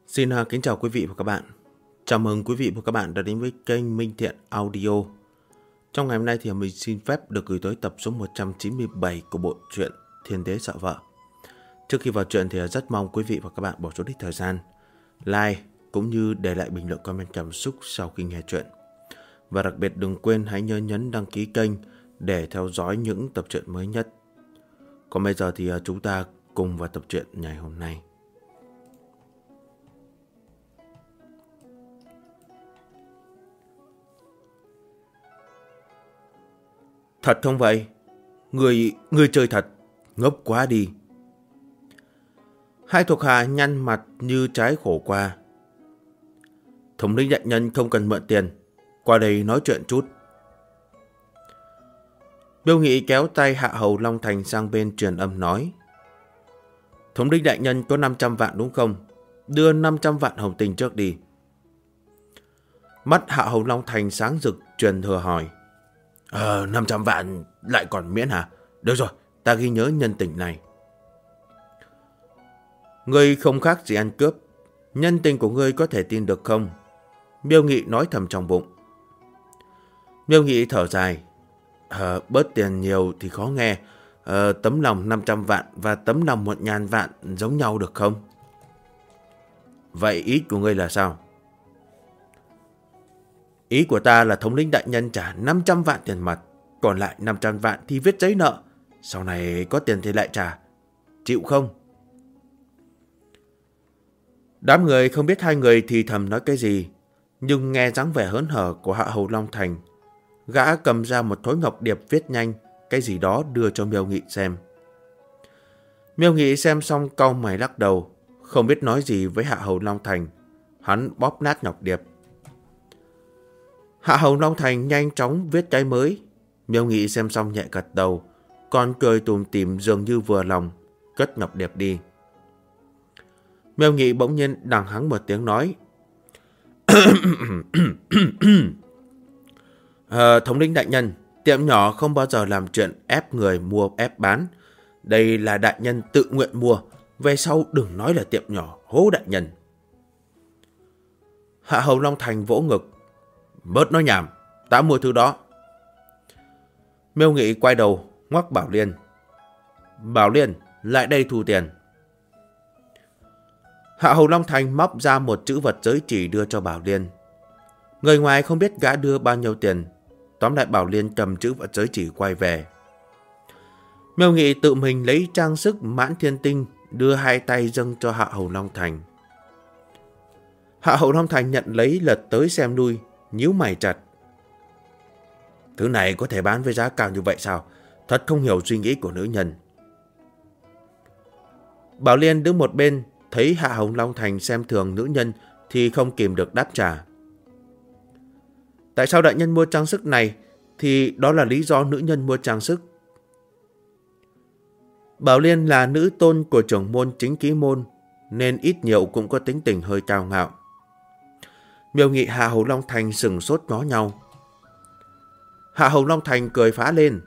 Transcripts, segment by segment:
Xin kính chào quý vị và các bạn. Chào mừng quý vị và các bạn đã đến với kênh Minh Thiện Audio. Trong ngày hôm nay thì mình xin phép được gửi tới tập số 197 của bộ truyện Thiên Đế Sợ Vợ. Trước khi vào truyện thì rất mong quý vị và các bạn bỏ chút ít thời gian like cũng như để lại bình luận comment cảm xúc sau khi nghe truyện. Và đặc biệt đừng quên hãy nhớ nhấn đăng ký kênh để theo dõi những tập truyện mới nhất. Còn bây giờ thì chúng ta cùng vào tập truyện ngày hôm nay. Thật không vậy? Người chơi thật, ngốc quá đi. Hai thuộc hạ nhăn mặt như trái khổ qua. Thống lĩnh đại nhân không cần mượn tiền, qua đây nói chuyện chút. Biêu Nghị kéo tay Hạ Hầu Long Thành sang bên truyền âm nói. Thống lĩnh đại nhân có 500 vạn đúng không? Đưa 500 vạn hồng tinh trước đi. Mắt Hạ Hầu Long Thành sáng rực truyền thừa hỏi. 500 vạn lại còn miễn hả? Được rồi, ta ghi nhớ nhân tình này. Ngươi không khác gì ăn cướp. Nhân tình của ngươi có thể tin được không? Biêu Nghị nói thầm trong bụng. Biêu Nghị thở dài. Bớt tiền nhiều thì khó nghe. Tấm lòng 500 vạn và tấm lòng 1.000 vạn giống nhau được không? Vậy ý của ngươi là sao? Ý của ta là thống lĩnh đại nhân trả 500 vạn tiền mặt, còn lại 500 vạn thì viết giấy nợ. Sau này có tiền thì lại trả. Chịu không? Đám người không biết hai người thì thầm nói cái gì, nhưng nghe dáng vẻ hớn hở của Hạ Hầu Long Thành, gã cầm ra một thối ngọc điệp viết nhanh cái gì đó đưa cho Miêu Nghị xem. Miêu Nghị xem xong cau mày lắc đầu, không biết nói gì với Hạ Hầu Long Thành. Hắn bóp nát ngọc điệp. Hạ Hầu Long Thành nhanh chóng viết cái mới. Miêu Nghị xem xong nhẹ gật đầu, còn cười tủm tỉm dường như vừa lòng, cất ngọc điệp đi. Miêu Nghị bỗng nhiên đằng hắng một tiếng nói. Thống lĩnh đại nhân, tiệm nhỏ không bao giờ làm chuyện ép người mua ép bán. Đây là đại nhân tự nguyện mua, về sau đừng nói là tiệm nhỏ hố đại nhân. Hạ Hầu Long Thành vỗ ngực. Bớt nói nhảm, ta mua thứ đó. Miêu Nghị quay đầu, ngoắc Bảo Liên. Bảo Liên, lại đây thu tiền. Hạ Hầu Long Thành móc ra một chữ vật giới chỉ đưa cho Bảo Liên. Người ngoài không biết gã đưa bao nhiêu tiền. Tóm lại Bảo Liên cầm chữ vật giới chỉ quay về. Miêu Nghị tự mình lấy trang sức mãn thiên tinh, đưa hai tay dâng cho Hạ Hầu Long Thành. Hạ Hầu Long Thành nhận lấy lật tới xem lui, nhíu mày chặt. Thứ này có thể bán với giá cao như vậy sao? Thật không hiểu suy nghĩ của nữ nhân. Bảo Liên đứng một bên, thấy Hạ Hầu Long Thành xem thường nữ nhân thì không kìm được đáp trả. Tại sao đại nhân mua trang sức này? Thì đó là lý do nữ nhân mua trang sức. Bảo Liên là nữ tôn của trưởng môn chính ký môn, nên ít nhiều cũng có tính tình hơi cao ngạo. Miêu Nghị Hạ Hầu Long Thành sừng sốt ngó nhau. Hạ Hầu Long Thành cười phá lên.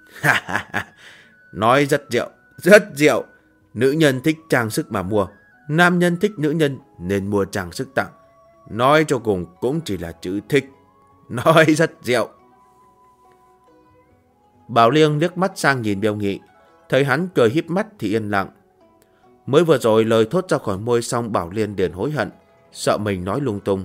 Nói rất diệu, rất diệu. Nữ nhân thích trang sức mà mua. Nam nhân thích nữ nhân nên mua trang sức tặng. Nói cho cùng cũng chỉ là chữ thích. Nói rất diệu. Bảo Liên liếc mắt sang nhìn Miêu Nghị. Thấy hắn cười híp mắt thì yên lặng. Mới vừa rồi lời thốt ra khỏi môi xong Bảo Liên liền hối hận, sợ mình nói lung tung.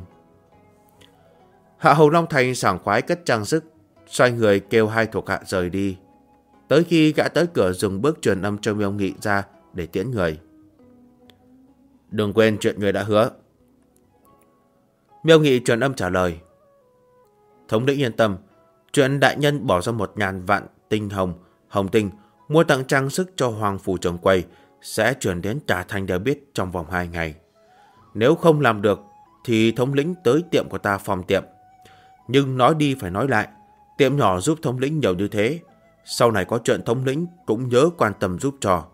Hạ Hầu Long Thành sảng khoái cất trang sức, xoay người kêu hai thuộc hạ rời đi. Tới khi gã tới cửa dừng bước truyền âm cho Miêu Nghị ra để tiễn người. Đừng quên chuyện người đã hứa. Miêu Nghị truyền âm trả lời. Thống lĩnh yên tâm, chuyện đại nhân bỏ ra 1.000 vạn tinh hồng tinh mua tặng trang sức cho Hoàng Phủ Trường Quầy sẽ chuyển đến cả thành đều biết trong vòng 2 ngày. Nếu không làm được thì thống lĩnh tới tiệm của ta phòng tiệm. Nhưng nói đi phải nói lại, tiệm nhỏ giúp thống lĩnh nhiều như thế, sau này có chuyện thống lĩnh cũng nhớ quan tâm giúp cho.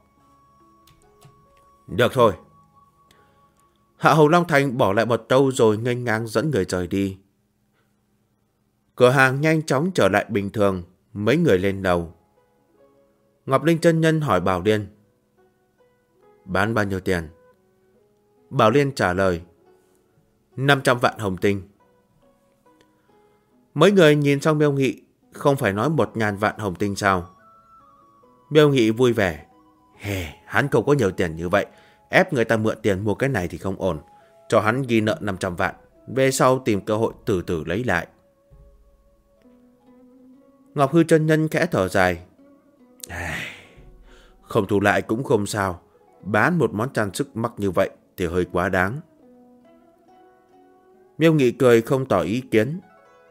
Được thôi. Hạ Hầu Long Thành bỏ lại một câu rồi nghênh ngang dẫn người rời đi. Cửa hàng nhanh chóng trở lại bình thường, mấy người lên đầu. Ngọc Linh chân nhân hỏi Bảo Liên. Bán bao nhiêu tiền? Bảo Liên trả lời. 500 vạn hồng tinh. Mấy người nhìn xong Miêu Nghị, không phải nói 1.000 vạn hồng tinh sao? Miêu Nghị vui vẻ. Hắn không có nhiều tiền như vậy, ép người ta mượn tiền mua cái này thì không ổn. Cho hắn ghi nợ 500 vạn, về sau tìm cơ hội từ từ lấy lại. Ngọc Hư chân nhân khẽ thở dài. Không thu lại cũng không sao, bán một món trang sức mắc như vậy thì hơi quá đáng. Miêu Nghị cười không tỏ ý kiến.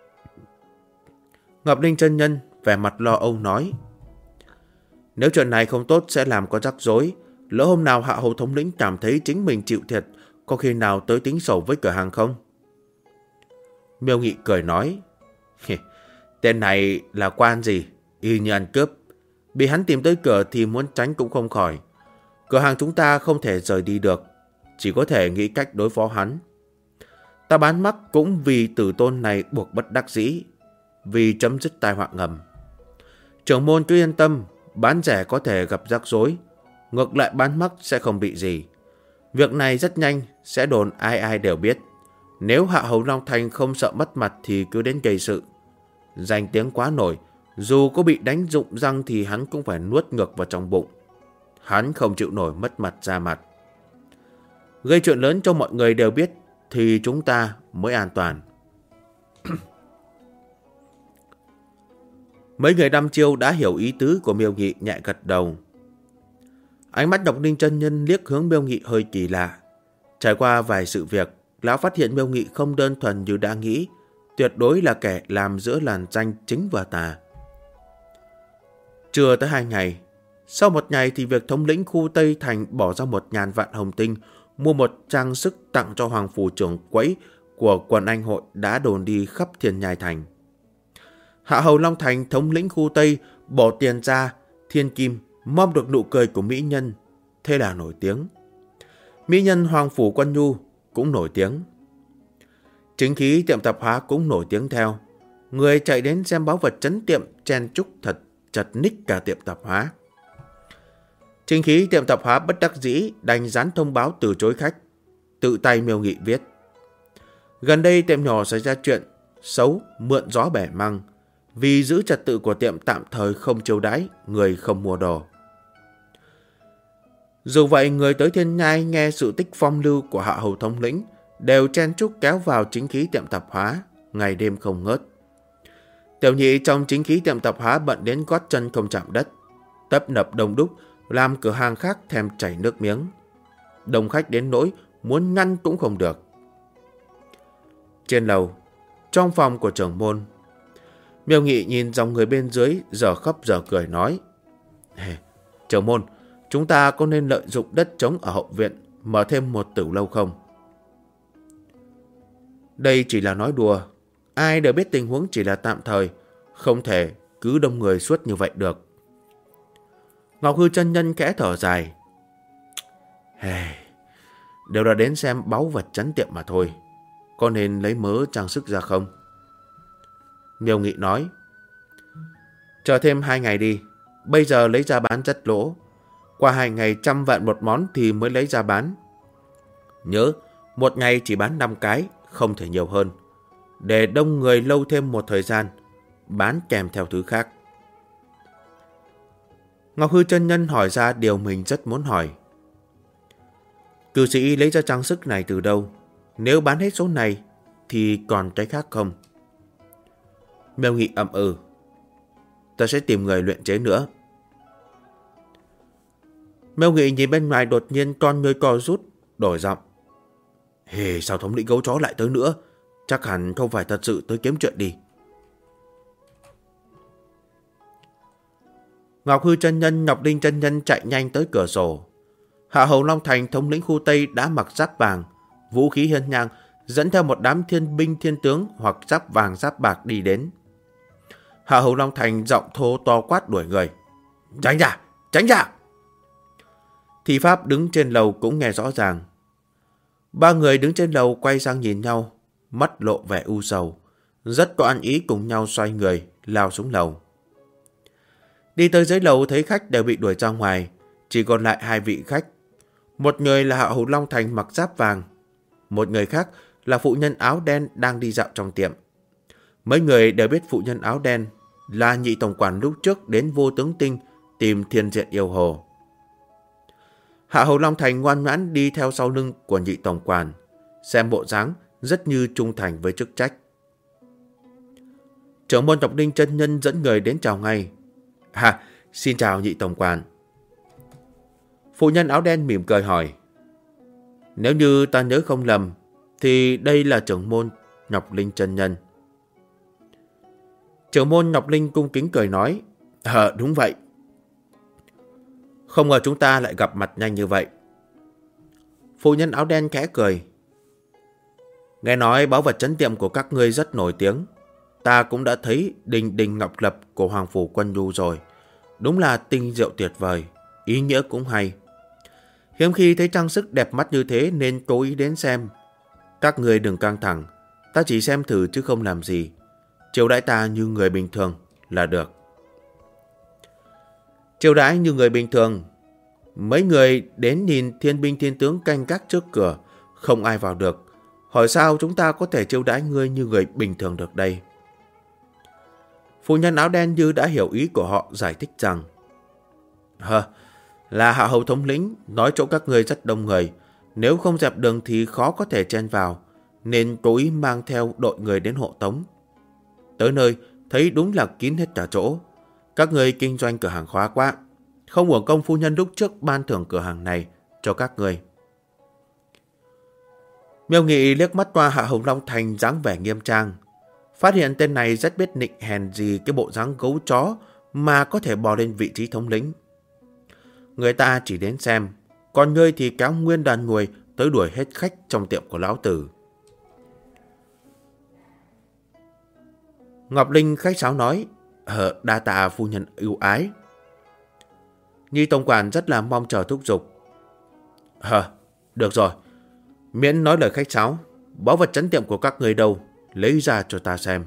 Ngọc Linh chân nhân vẻ mặt lo âu nói. Nếu chuyện này không tốt sẽ làm có rắc rối. Lỡ hôm nào Hạ Hầu thống lĩnh cảm thấy chính mình chịu thiệt, có khi nào tới tính sổ với cửa hàng không? Miêu Nghị cười nói. Tên này là quan gì? Y như ăn cướp. Bị hắn tìm tới cửa thì muốn tránh cũng không khỏi. Cửa hàng chúng ta không thể rời đi được, chỉ có thể nghĩ cách đối phó hắn. Ta bán mắc cũng vì tử tôn này buộc bất đắc dĩ, vì chấm dứt tai họa ngầm. Trưởng môn cứ yên tâm, bán rẻ có thể gặp rắc rối, ngược lại bán mắc sẽ không bị gì. Việc này rất nhanh sẽ đồn ai ai đều biết. Nếu Hạ Hầu Long Thành không sợ mất mặt thì cứ đến gây sự. Danh tiếng quá nổi, dù có bị đánh rụng răng thì hắn cũng phải nuốt ngược vào trong bụng. Hắn không chịu nổi mất mặt ra mặt. Gây chuyện lớn cho mọi người đều biết thì chúng ta mới an toàn. Mấy người đăm chiêu đã hiểu ý tứ của Miêu Nghị, nhẹ gật đầu. Ánh mắt Ngọc Ninh chân nhân liếc hướng Miêu Nghị hơi kỳ lạ. Trải qua vài sự việc, lão phát hiện Miêu Nghị không đơn thuần như đã nghĩ, tuyệt đối là kẻ làm giữa làn danh chính và tà. Chưa tới 2 ngày, sau 1 ngày thì việc thống lĩnh khu Tây Thành bỏ ra 1.000 vạn hồng tinh mua một trang sức tặng cho Hoàng phủ trưởng quẫy của quần anh hội đã đồn đi khắp Thiên Nhai Thành. Hạ Hầu Long Thành thống lĩnh khu Tây bỏ tiền ra, thiên kim mong được nụ cười của mỹ nhân, thế là nổi tiếng. Mỹ nhân Hoàng phủ Quân Nhu cũng nổi tiếng. Chính khí tiệm tạp hóa cũng nổi tiếng theo. Người chạy đến xem báu vật trấn tiệm chen chúc thật chật ních cả tiệm tạp hóa. Chính khí tiệm tạp hóa bất đắc dĩ đành dán thông báo từ chối khách, tự tay Miêu Nghị viết. Gần đây tiệm nhỏ xảy ra chuyện xấu mượn gió bẻ măng, vì giữ trật tự của tiệm tạm thời không chiêu đãi người không mua đồ. Dù vậy, người tới Thiên Nhai nghe sự tích phong lưu của Hạ Hầu thống lĩnh đều chen chúc kéo vào chính khí tiệm tạp hóa, ngày đêm không ngớt. Tiểu nhị trong chính khí tiệm tạp hóa bận đến gót chân không chạm đất, tấp nập đông đúc, làm cửa hàng khác thèm chảy nước miếng. Đông khách đến nỗi muốn ngăn cũng không được. Trên lầu, trong phòng của trưởng môn, Miêu Nghị nhìn dòng người bên dưới giờ khóc giờ cười nói. Trưởng môn, chúng ta có nên lợi dụng đất trống ở hậu viện mở thêm một tửu lâu không? Đây chỉ là nói đùa, ai đều biết tình huống chỉ là tạm thời, không thể cứ đông người suốt như vậy được. Ngọc Hư chân nhân khẽ thở dài. Đều là đến xem báu vật trấn tiệm mà thôi, có nên lấy mớ trang sức ra không? Miêu Nghị nói. Chờ thêm 2 ngày đi, bây giờ lấy ra bán rất lỗ. Qua 2 ngày 100 vạn một món thì mới lấy ra bán. Nhớ, 1 ngày chỉ bán 5 cái, không thể nhiều hơn. Để đông người lâu thêm một thời gian, bán kèm theo thứ khác. Ngọc Hư chân nhân hỏi ra điều mình rất muốn hỏi. Cư sĩ lấy ra trang sức này từ đâu? Nếu bán hết số này thì còn cái khác không? Miêu Nghị ậm ừ. Ta sẽ tìm người luyện chế nữa. Miêu Nghị nhìn bên ngoài đột nhiên con ngươi co rút, đổi giọng. Sao thống lĩnh gấu chó lại tới nữa? Chắc hẳn không phải thật sự tới kiếm chuyện đi. Ngọc Hư chân nhân, Ngọc Linh chân nhân chạy nhanh tới cửa sổ. Hạ Hầu Long Thành thống lĩnh khu Tây đã mặc giáp vàng, vũ khí hiên ngang, dẫn theo một đám thiên binh thiên tướng hoặc giáp vàng giáp bạc đi đến. Hạ Hầu Long Thành giọng thô to quát đuổi người. Tránh ra! Tránh ra! Thị Pháp đứng trên lầu cũng nghe rõ ràng. 3 người đứng trên lầu quay sang nhìn nhau, mắt lộ vẻ u sầu, rất có ăn ý cùng nhau xoay người, lao xuống lầu. Đi tới dưới lầu thấy khách đều bị đuổi ra ngoài, chỉ còn lại 2 vị khách. Một người là Hạ Hầu Long Thành mặc giáp vàng, một người khác là phụ nhân áo đen đang đi dạo trong tiệm. Mấy người đều biết phụ nhân áo đen là nhị tổng quản lúc trước đến Vô Tướng Tinh tìm Thiên Diện Yêu Hồ. Hạ Hầu Long Thành ngoan ngoãn đi theo sau lưng của nhị tổng quản, xem bộ dáng rất như trung thành với chức trách. Trưởng môn Ngọc Ninh chân nhân dẫn người đến chào ngay. Xin chào nhị tổng quản. Phụ nhân áo đen mỉm cười hỏi. Nếu như ta nhớ không lầm, thì đây là trưởng môn Ngọc Linh chân nhân. Trưởng môn Ngọc Linh cung kính cười nói. Đúng vậy. Không ngờ chúng ta lại gặp mặt nhanh như vậy. Phụ nhân áo đen khẽ cười. Nghe nói báu vật trấn tiệm của các ngươi rất nổi tiếng. Ta cũng đã thấy đình đình ngọc lập của Hoàng Phủ Quân Nhu rồi. Đúng là tinh diệu tuyệt vời, ý nghĩa cũng hay. Hiếm khi thấy trang sức đẹp mắt như thế nên cố ý đến xem. Các người đừng căng thẳng, ta chỉ xem thử chứ không làm gì. Chiêu đãi ta như người bình thường là được. Chiêu đãi như người bình thường. Mấy người đến nhìn thiên binh thiên tướng canh gác trước cửa, không ai vào được. Hỏi sao chúng ta có thể chiêu đãi ngươi như người bình thường được đây? Phụ nhân áo đen như đã hiểu ý của họ, giải thích rằng là Hạ Hầu thống lĩnh nói chỗ các ngươi rất đông người, nếu không dẹp đường thì khó có thể chen vào, nên cố ý mang theo đội người đến hộ tống. Tới nơi thấy đúng là kín hết cả chỗ. Các người kinh doanh cửa hàng khóa quá, không uổng công phu nhân lúc trước ban thưởng cửa hàng này cho các người. Miêu Nghị liếc mắt qua Hạ Hầu Long Thành dáng vẻ nghiêm trang, phát hiện tên này rất biết nịnh hèn gì cái bộ dáng gấu chó mà có thể bò lên vị trí thống lĩnh. Người ta chỉ đến xem, còn ngươi thì kéo nguyên đàn người tới đuổi hết khách trong tiệm của lão tử. Ngọc Linh khách sáo nói, đa tạ phu nhân ưu ái. Nhi tổng quản rất là mong chờ thúc giục. Được rồi, miễn nói lời khách sáo, báu vật trấn tiệm của các người đâu, lấy ra cho ta xem.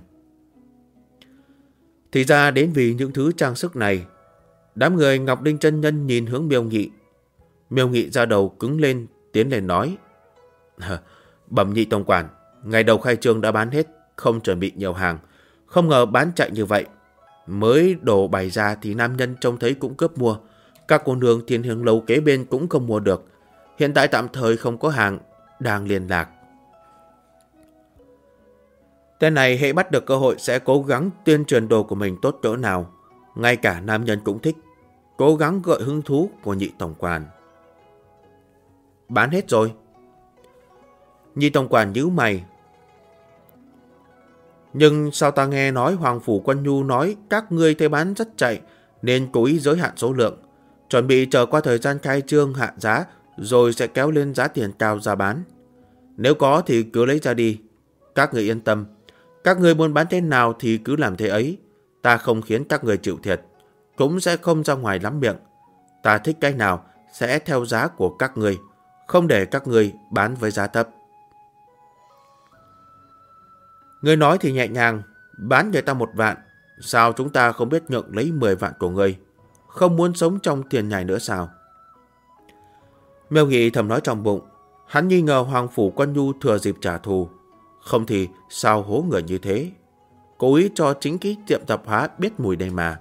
Thì ra đến vì những thứ trang sức này. Đám người Ngọc Linh chân nhân nhìn hướng Miêu Nghị. Miêu Nghị ra đầu cứng lên, tiến lên nói. Bẩm nhị tổng quản, ngày đầu khai trương đã bán hết, không chuẩn bị nhiều hàng. Không ngờ bán chạy như vậy. Mới đồ bày ra thì nam nhân trông thấy cũng cướp mua. Các cô nương Thiên Hương Lâu kế bên cũng không mua được. Hiện tại tạm thời không có hàng, đang liên lạc. Tên này hễ bắt được cơ hội sẽ cố gắng tuyên truyền đồ của mình tốt cỡ nào. Ngay cả nam nhân cũng thích, cố gắng gợi hứng thú của nhị tổng quản. Bán hết rồi. Nhị tổng quản nhíu mày. Nhưng sao ta nghe nói Hoàng Phủ Quân Nhu nói các ngươi thấy bán rất chạy nên cố ý giới hạn số lượng, chuẩn bị chờ qua thời gian khai trương hạ giá rồi sẽ kéo lên giá tiền cao ra bán. Nếu có thì cứ lấy ra đi. Các người yên tâm, các người muốn bán thế nào thì cứ làm thế ấy. Ta không khiến các người chịu thiệt, cũng sẽ không ra ngoài lắm miệng. Ta thích cái nào sẽ theo giá của các người, không để các người bán với giá thấp. Ngươi nói thì nhẹ nhàng, bán người ta 1 vạn, sao chúng ta không biết nhượng lấy 10 vạn của ngươi? Không muốn sống trong tiền nhài nữa sao? Miêu Nghị thầm nói trong bụng, hắn nghi ngờ Hoàng Phủ Quân Nhu thừa dịp trả thù, không thì sao hố người như thế? Cố ý cho chính cái tiệm tạp hóa biết mùi đây mà.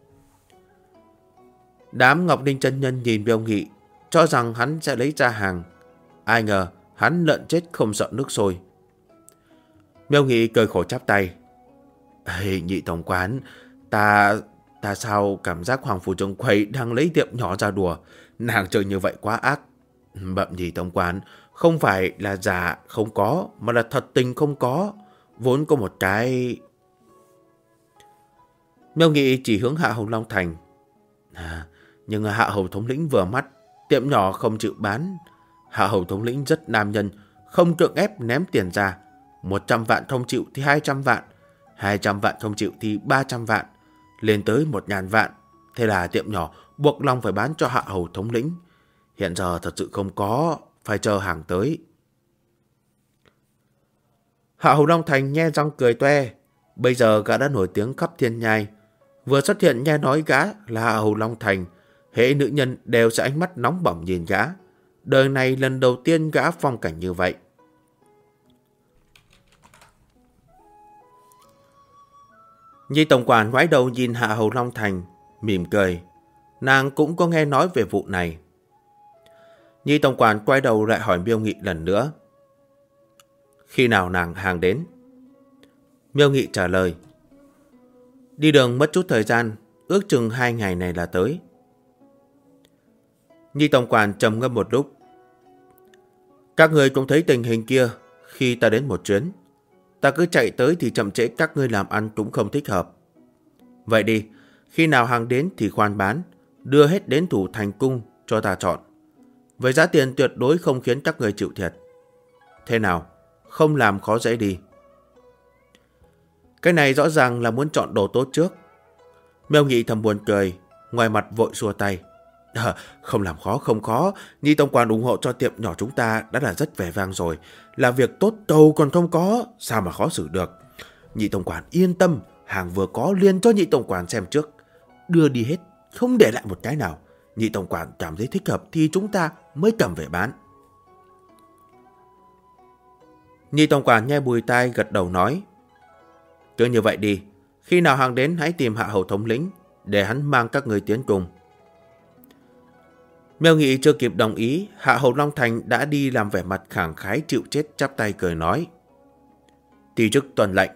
Đám Ngọc Ninh chân nhân nhìn Miêu Nghị, cho rằng hắn sẽ lấy ra hàng. Ai ngờ hắn lợn chết không sợ nước sôi. Miêu Nghị cười khổ chắp tay. Nhị tổng quán, ta sao cảm giác Hoàng Phủ Trường Quầy đang lấy tiệm nhỏ ra đùa. Nàng chơi như vậy quá ác. Bẩm nhị tổng quán, không phải là giả không có, mà là thật tình không có. Vốn có một cái... Miêu Nghị chỉ hướng Hạ Hầu Long Thành. Nhưng Hạ Hầu thống lĩnh vừa mắt, tiệm nhỏ không chịu bán. Hạ Hầu thống lĩnh rất nam nhân, không cưỡng ép ném tiền ra. 100 vạn không chịu thì 200 vạn, 200 vạn không chịu thì 300 vạn, lên tới 1.000 vạn. Thế là tiệm nhỏ buộc lòng phải bán cho Hạ Hầu thống lĩnh. Hiện giờ thật sự không có, phải chờ hàng tới. Hạ Hầu Long Thành nhe răng cười toe. Bây giờ gã đã nổi tiếng khắp thiên nhai. Vừa xuất hiện nghe nói gã là Hạ Hầu Long Thành, hễ nữ nhân đều sẽ ánh mắt nóng bỏng nhìn gã. Đời này lần đầu tiên gã phong cảnh như vậy. Nhi tổng quản ngoái đầu nhìn Hạ Hầu Long Thành, mỉm cười. Nàng cũng có nghe nói về vụ này. Nhi tổng quản quay đầu lại hỏi Miêu Nghị lần nữa. Khi nào nàng hàng đến? Miêu Nghị trả lời. Đi đường mất chút thời gian, ước chừng 2 ngày này là tới. Nhi tổng quản trầm ngâm một lúc. Các người cũng thấy tình hình kia khi ta đến một chuyến. Ta cứ chạy tới thì chậm trễ các ngươi làm ăn cũng không thích hợp. Vậy đi, khi nào hàng đến thì khoan bán, đưa hết đến thủ thành cung cho ta chọn. Với giá tiền tuyệt đối không khiến các người chịu thiệt. Thế nào, không làm khó dễ đi. Cái này rõ ràng là muốn chọn đồ tốt trước. Miêu Nghị thầm buồn cười, ngoài mặt vội xua tay. Không làm khó, không khó. Nhi tổng quản ủng hộ cho tiệm nhỏ chúng ta đã là rất vẻ vang rồi. Là việc tốt cầu còn không có, sao mà khó xử được. Nhị tổng quản yên tâm, hàng vừa có liền cho nhị tổng quản xem trước. Đưa đi hết, không để lại một cái nào. Nhị tổng quản cảm thấy thích hợp thì chúng ta mới cầm về bán. Nhị tổng quản nghe bùi tai gật đầu nói. Cứ như vậy đi, khi nào hàng đến hãy tìm Hạ Hầu thống lĩnh, để hắn mang các người tiến cùng. Miêu Nghị chưa kịp đồng ý, Hạ Hầu Long Thành đã đi làm vẻ mặt khẳng khái chịu chết chắp tay cười nói. Ti chức tuần lệnh.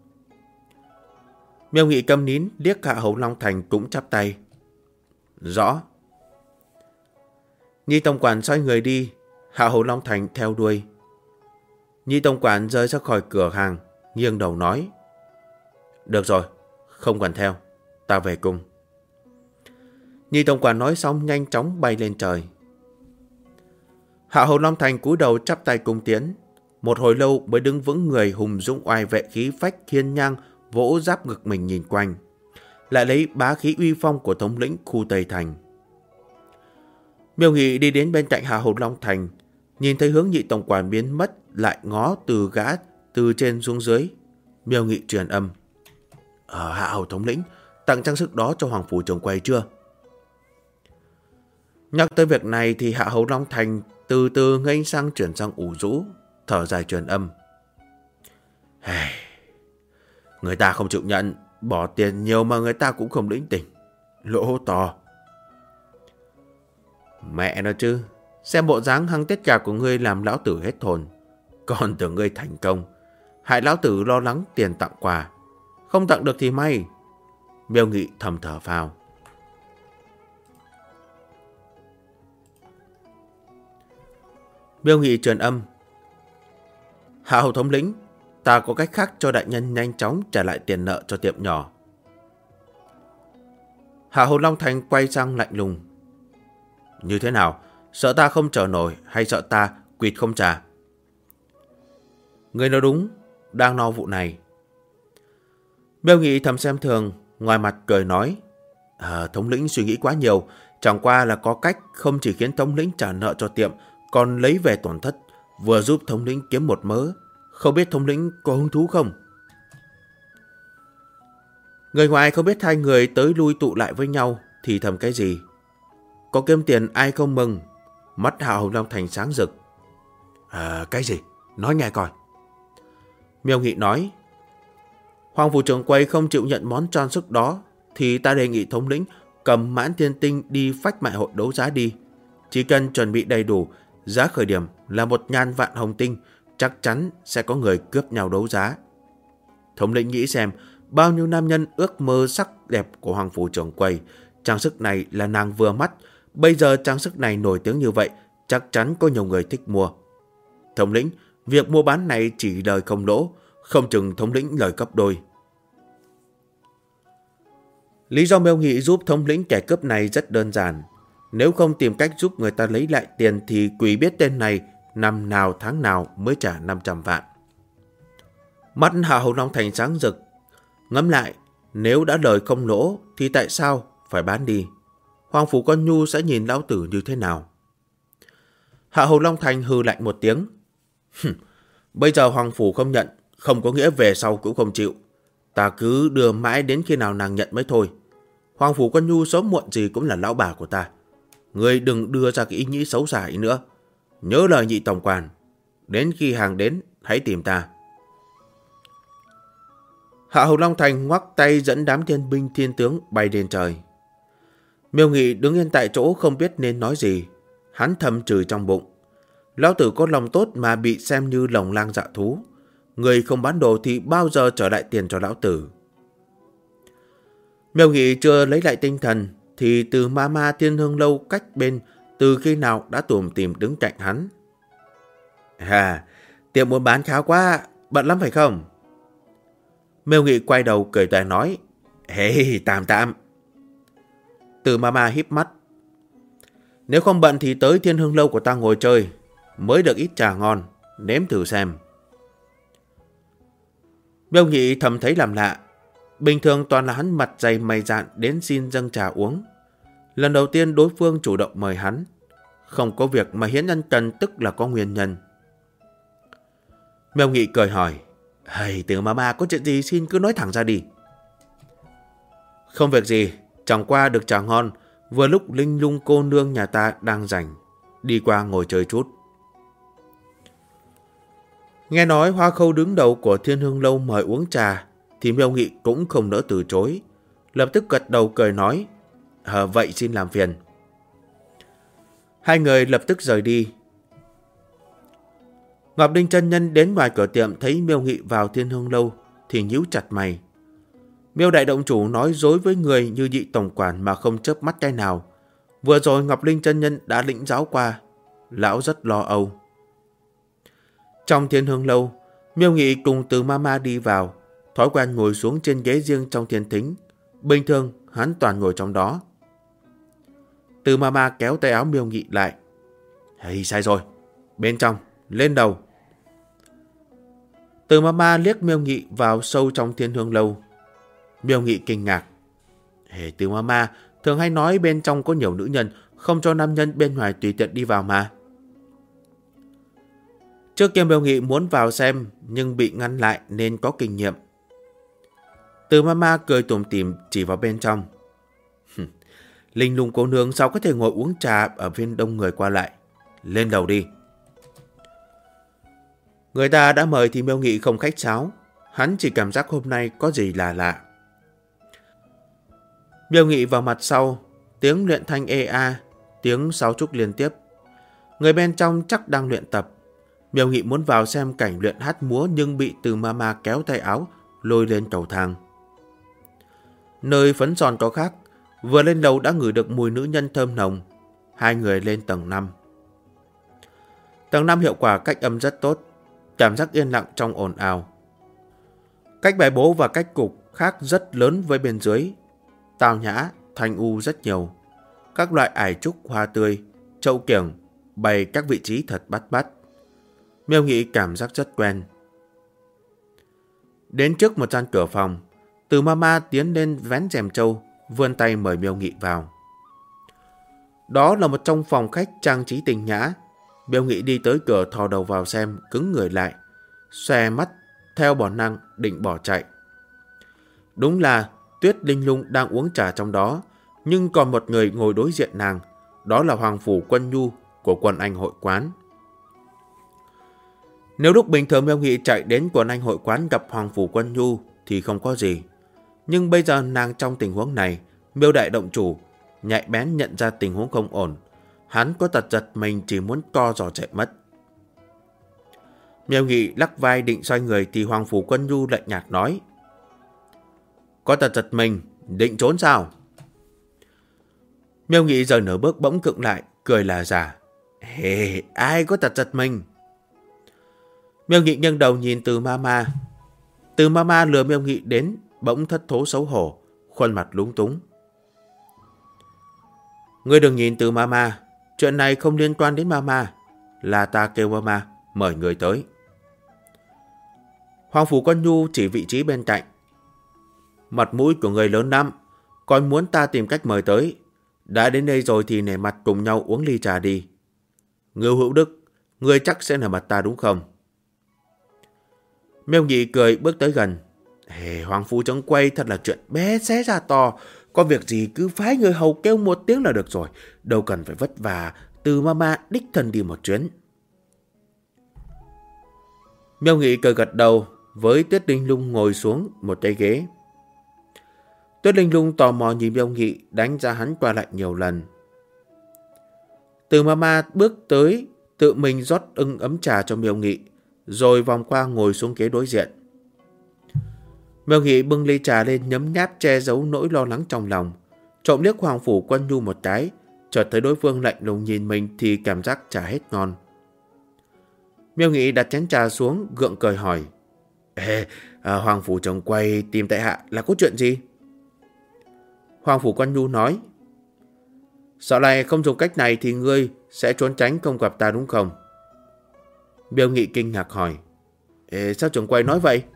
Miêu Nghị câm nín liếc Hạ Hầu Long Thành cũng chắp tay. Rõ. Nhi tổng quản xoay người đi, Hạ Hầu Long Thành theo đuôi. Nhi tổng quản rời ra khỏi cửa hàng, nghiêng đầu nói. Được rồi, không cần theo, ta về cùng. Nhi tổng quản nói xong nhanh chóng bay lên trời. Hạ Hầu Long Thành cúi đầu chắp tay cung tiến. Một hồi lâu mới đứng vững người hùng dũng oai vệ khí phách hiên ngang, vỗ giáp ngực mình nhìn quanh. Lại lấy bá khí uy phong của thống lĩnh khu Tây Thành. Miêu Nghị đi đến bên cạnh Hạ Hầu Long Thành, nhìn thấy hướng nhị tổng quản biến mất, lại ngó từ gã từ trên xuống dưới. Miêu Nghị truyền âm. Hạ Hầu thống lĩnh, tặng trang sức đó cho Hoàng phủ Trường Quầy chưa? Nhắc tới việc này thì Hạ Hầu Long Thành từ từ ngây sang chuyển sang ủ rũ, thở dài truyền âm. Người ta không chịu nhận, bỏ tiền nhiều mà người ta cũng không lĩnh tình. Lỗ to. Mẹ nó chứ, xem bộ dáng hăng tiết gà của ngươi làm lão tử hết hồn. Còn tưởng ngươi thành công, hại lão tử lo lắng tiền tặng quà. Không tặng được thì may. Miêu Nghị thầm thở phào. Miêu Nghị truyền âm. Hạ Hầu thống lĩnh, ta có cách khác cho đại nhân nhanh chóng trả lại tiền nợ cho tiệm nhỏ. Hạ Hầu Long Thành quay sang lạnh lùng. Như thế nào? Sợ ta không chờ nổi hay sợ ta quỵt không trả? Người nói đúng, đang lo vụ này. Miêu Nghị thầm xem thường, ngoài mặt cười nói. Thống lĩnh suy nghĩ quá nhiều, chẳng qua là có cách không chỉ khiến thống lĩnh trả nợ cho tiệm, còn lấy về tổn thất, vừa giúp thống lĩnh kiếm một mớ. Không biết thống lĩnh có hứng thú không? Người ngoài không biết hai người tới lui tụ lại với nhau thì thầm cái gì. Có kiếm tiền ai không mừng. Mắt Hạ Hầu Long Thành sáng rực. Cái gì? Nói nghe coi. Miêu Nghị nói. Hoàng phủ Trường Quầy không chịu nhận món trang sức đó thì ta đề nghị thống lĩnh cầm Mãn Thiên Tinh đi phách mại hội đấu giá đi. Chỉ cần chuẩn bị đầy đủ, giá khởi điểm là 1.000 vạn hồng tinh, chắc chắn sẽ có người cướp nhau đấu giá. Thống lĩnh nghĩ xem, bao nhiêu nam nhân ước mơ sắc đẹp của Hoàng phủ Trường Quầy, trang sức này là nàng vừa mắt. Bây giờ trang sức này nổi tiếng như vậy, chắc chắn có nhiều người thích mua. Thống lĩnh, việc mua bán này chỉ lời không lỗ, không chừng thống lĩnh lời gấp đôi. Lý do Miêu Nghị giúp thống lĩnh kẻ cướp này rất đơn giản. Nếu không tìm cách giúp người ta lấy lại tiền thì quỷ biết tên này năm nào tháng nào mới trả 500 vạn. Mắt Hạ Hầu Long Thành sáng rực. Ngẫm lại, nếu đã lời không lỗ thì tại sao phải bán đi? Hoàng phủ Con Nhu sẽ nhìn lão tử như thế nào? Hạ Hầu Long Thành hừ lạnh một tiếng. Bây giờ Hoàng phủ không nhận, không có nghĩa về sau cũng không chịu. Ta cứ đưa mãi đến khi nào nàng nhận mới thôi. Hoàng phủ Con Nhu sớm muộn gì cũng là lão bà của ta. Ngươi đừng đưa ra cái ý nghĩ xấu xa ấy nữa. Nhớ lời nhị tổng quản. Đến khi hàng đến, hãy tìm ta. Hạ Hầu Long Thành ngoắc tay dẫn đám thiên binh thiên tướng bay lên trời. Miêu Nghị đứng yên tại chỗ không biết nên nói gì. Hắn thầm chửi trong bụng. Lão tử có lòng tốt mà bị xem như lồng lang dạ thú. Người không bán đồ thì bao giờ trở lại tiền cho lão tử. Miêu Nghị chưa lấy lại tinh thần thì Từ Ma Ma Thiên Hương Lâu cách bên từ khi nào đã tủm tỉm đứng cạnh hắn. Tiệm muốn bán khá quá, bận lắm phải không? Miêu Nghị quay đầu cười tòe nói, tạm. Từ Ma Ma híp mắt. Nếu không bận thì tới Thiên Hương Lâu của ta ngồi chơi, mới được ít trà ngon, nếm thử xem. Miêu Nghị thầm thấy làm lạ. Bình thường toàn là hắn mặt dày mày dạn đến xin dâng trà uống. Lần đầu tiên đối phương chủ động mời hắn. Không có việc mà hiến ân cần tức là có nguyên nhân. Miêu Nghị cười hỏi, Từ Ma Ma có chuyện gì xin cứ nói thẳng ra đi. Không việc gì, chẳng qua được trà ngon, vừa lúc Linh Lung cô nương nhà ta đang rảnh, đi qua ngồi chơi chút. Nghe nói Hoa Khâu đứng đầu của Thiên Hương Lâu mời uống trà, thì Miêu Nghị cũng không nỡ từ chối, lập tức gật đầu cười nói, vậy xin làm phiền. Hai người lập tức rời đi. Ngọc Đinh chân nhân đến ngoài cửa tiệm thấy Miêu Nghị vào Thiên Hương Lâu thì nhíu chặt mày. Miêu đại động chủ nói dối với người như Nhị tổng quản mà không chớp mắt cái nào. Vừa rồi Ngọc Đinh chân nhân đã lĩnh giáo qua, lão rất lo âu. Trong Thiên Hương Lâu, Miêu Nghị cùng Từ Ma Ma đi vào, thói quen ngồi xuống trên ghế riêng trong thiên thính. Bình thường hắn toàn ngồi trong đó. Từ Ma Ma kéo tay áo Miêu Nghị lại. Sai rồi, bên trong, lên đầu. Từ Ma Ma liếc Miêu Nghị vào sâu trong Thiên Hương Lâu. Miêu Nghị kinh ngạc. Từ Ma Ma thường hay nói bên trong có nhiều nữ nhân, không cho nam nhân bên ngoài tùy tiện đi vào mà. Trước kia Miêu Nghị muốn vào xem nhưng bị ngăn lại nên có kinh nghiệm. Từ Ma Ma cười tủm tỉm chỉ vào bên trong. Linh Lung cô nương sao có thể ngồi uống trà ở bên đông người qua lại. Lên đầu đi. Người ta đã mời thì Miêu Nghị không khách sáo. Hắn chỉ cảm giác hôm nay có gì là lạ. Miêu Nghị vào mặt sau, tiếng luyện thanh tiếng sáo trúc liên tiếp. Người bên trong chắc đang luyện tập. Miêu Nghị muốn vào xem cảnh luyện hát múa nhưng bị Từ Ma Ma kéo tay áo, lôi lên cầu thang. Nơi phấn son có khác, vừa lên lầu đã ngửi được mùi nữ nhân thơm nồng. Hai người lên tầng 5. Tầng 5 hiệu quả cách âm rất tốt, cảm giác yên lặng trong ồn ào. Cách bài bố và cách cục khác rất lớn với bên dưới. Tao nhã, thanh u rất nhiều. Các loại ải trúc hoa tươi, châu kiểng bày các vị trí thật bắt mắt. Miêu Nghị cảm giác rất quen. Đến trước một gian cửa phòng, Từ Ma Ma tiến lên vén rèm trâu, vươn tay mời Miêu Nghị vào. Đó là một trong phòng khách trang trí tinh nhã. Miêu Nghị đi tới cửa thò đầu vào xem, cứng người lại, xòe mắt theo bản năng định bỏ chạy. Đúng là Tuyết Linh Lung đang uống trà trong đó, nhưng còn một người ngồi đối diện nàng, đó là Hoàng Phủ Quân Nhu của Quần Anh hội quán. Nếu lúc bình thường Miêu Nghị chạy đến Quần Anh hội quán gặp Hoàng Phủ Quân Nhu thì không có gì. Nhưng bây giờ nàng trong tình huống này, Miêu đại động chủ nhạy bén nhận ra tình huống không ổn. Hắn có tật giật mình chỉ muốn co giò chạy mất. Miêu Nghị lắc vai định xoay người thì Hoàng Phủ Quân Nhu lạnh nhạt nói. Có tật giật mình, định trốn sao? Miêu Nghị giờ nửa bước bỗng cựng lại, cười là giả. Ai có tật giật mình? Miêu Nghị nghiêng đầu nhìn Từ Ma Ma. Từ Ma Ma lừa Miêu Nghị đến, bỗng thất thố xấu hổ, khuôn mặt lúng túng. Ngươi đừng nhìn Từ Ma Ma, chuyện này không liên quan đến Ma Ma, là ta kêu Ma Ma mời người tới. Hoàng Phủ Quân Nhu chỉ vị trí bên cạnh. Mặt mũi của người lớn lắm, còn muốn ta tìm cách mời tới. Đã đến đây rồi thì nể mặt cùng nhau uống ly trà đi. Ngưu Hữu Đức, ngươi chắc sẽ nể mặt ta đúng không? Miêu Nghị cười bước tới gần. Hoàng Phủ chống quay thật là chuyện bé xé ra to. Có việc gì cứ phái người hầu kêu một tiếng là được rồi. Đâu cần phải vất vả Từ Ma Ma đích thân đi một chuyến. Miêu Nghị cười gật đầu, với Tuyết Linh Lung ngồi xuống một cái ghế. Tuyết Linh Lung tò mò nhìn Miêu Nghị, đánh giá hắn qua lại nhiều lần. Từ Mama bước tới, tự mình rót ấm trà cho Miêu Nghị, rồi vòng qua ngồi xuống ghế đối diện. Miêu Nghị bưng ly trà lên nhấm nháp che giấu nỗi lo lắng trong lòng, trộm liếc Hoàng Phủ Quân Nhu một cái, chợt thấy đối phương lạnh lùng nhìn mình thì cảm giác trà hết ngon. Miêu Nghị đặt chén trà xuống, gượng cười hỏi: Hoàng Phủ Trưởng Quầy tìm tại hạ là có chuyện gì? Hoàng Phủ Quân Nhu nói: Sợ này không dùng cách này thì ngươi sẽ trốn tránh không gặp ta đúng không? Miêu Nghị kinh ngạc hỏi: Sao Trưởng Quầy nói vậy?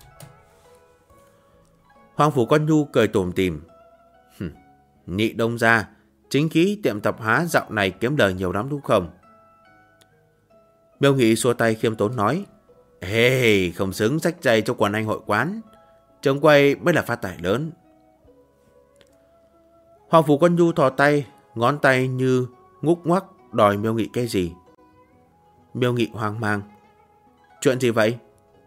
Hoàng Phủ Quân Nhu cười tủm tỉm: Nhị đông gia, chính khí tiệm tạp hóa dạo này kiếm lời nhiều lắm đúng không? Miêu Nghị xua tay khiêm tốn nói: Không xứng xách giày cho quần anh hội quán, Trưởng Quầy mới là phát tài lớn. Hoàng Phủ Quân Nhu thò tay, ngón tay như ngúc ngoắc đòi Miêu Nghị cái gì. Miêu Nghị hoang mang: Chuyện gì vậy?